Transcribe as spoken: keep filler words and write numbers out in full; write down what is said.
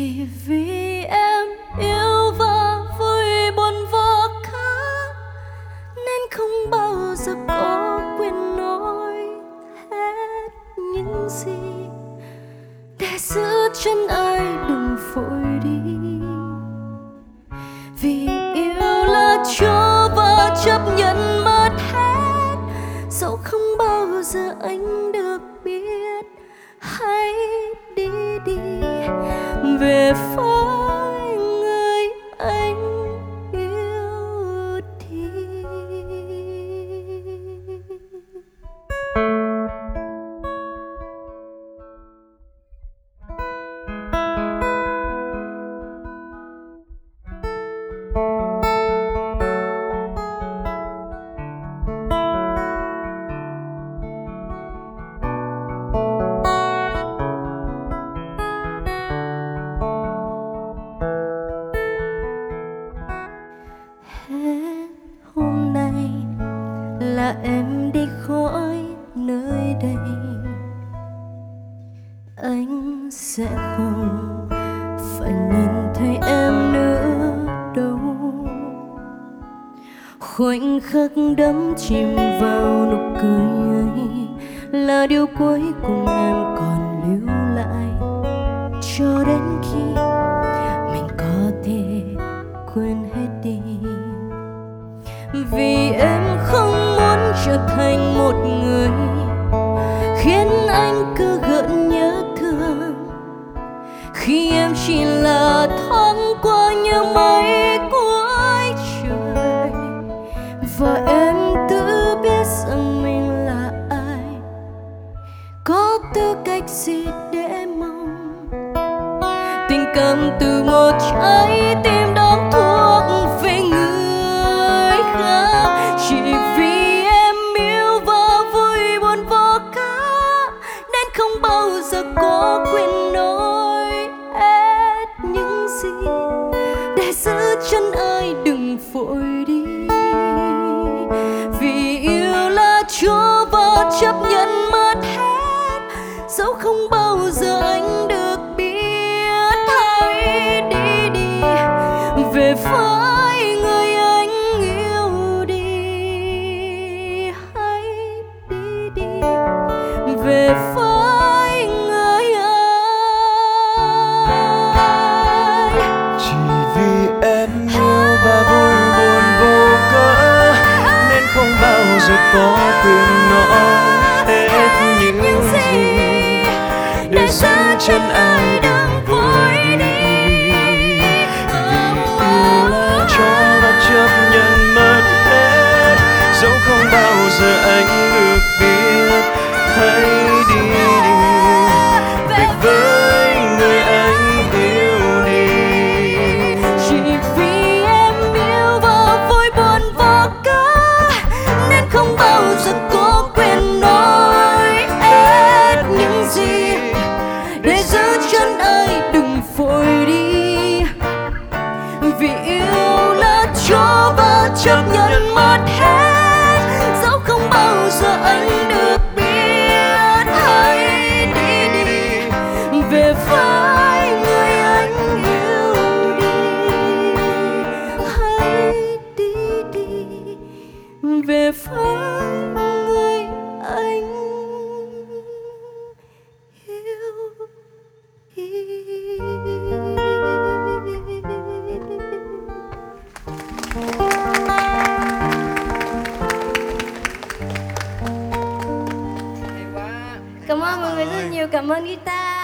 Chỉ vì em yêu và vui buồn vô cớ, nên không bao giờ có quyền nói hết những gì để giữ chân ai đừng vội đi. Vì yêu là cho và chấp nhận mất hết, dẫu không bao giờ anh được biết. Hãy đi đi về với người anh yêu đi. Hôm nay là em đi khỏi nơi đây, anh sẽ không phải nhìn thấy em nữa đâu. Khoảnh khắc đắm chìm vào nụ cười ấy là điều cuối cùng em còn lưu lại, cho đến khi mình có thể quên hết đi. Vì em không muốn trở thành một người khiến anh cứ gợn nhớ thương, khi em chỉ là thoáng qua như mây cuối trời. Và em tự biết rằng mình là ai, có tư cách gì để mong tình cảm từ một trái tim đón thuộc về người khác. Chỉ vì em yêu và vui buồn vô cớ, nên không bao giờ có quyền nói hết những gì để giữ chân ai đừng vội đi. Vì yêu là cho và chấp nhận mất hết, dẫu không bao giờ anh được biết. Hãy đi đi về với người anh yêu đi. Hãy đi đi về với người anh. Chỉ vì em yêu và vui buồn vô cớ, nên không bao giờ có quyền nói hết những gì để giữ chân ai đừng vội đi. Vì yêu là cho và chấp nhận mất hết, dẫu không bao giờ anh được biết. Hãy đi đi về với người anh yêu đi. Chỉ vì em yêu và vui buồn vô cớ, nên không bao giờ có quyền nói hết những gì để giữ chân ai đừng vội đi. Vì yêu là cho và chấp nhận mất hết, dẫu không bao giờ anh được biết. Hãy đi đi về với người anh yêu đi. Hãy đi đi về với người anh yêu đi. Cảm ơn mọi người rất nhiều, cảm ơn guitar.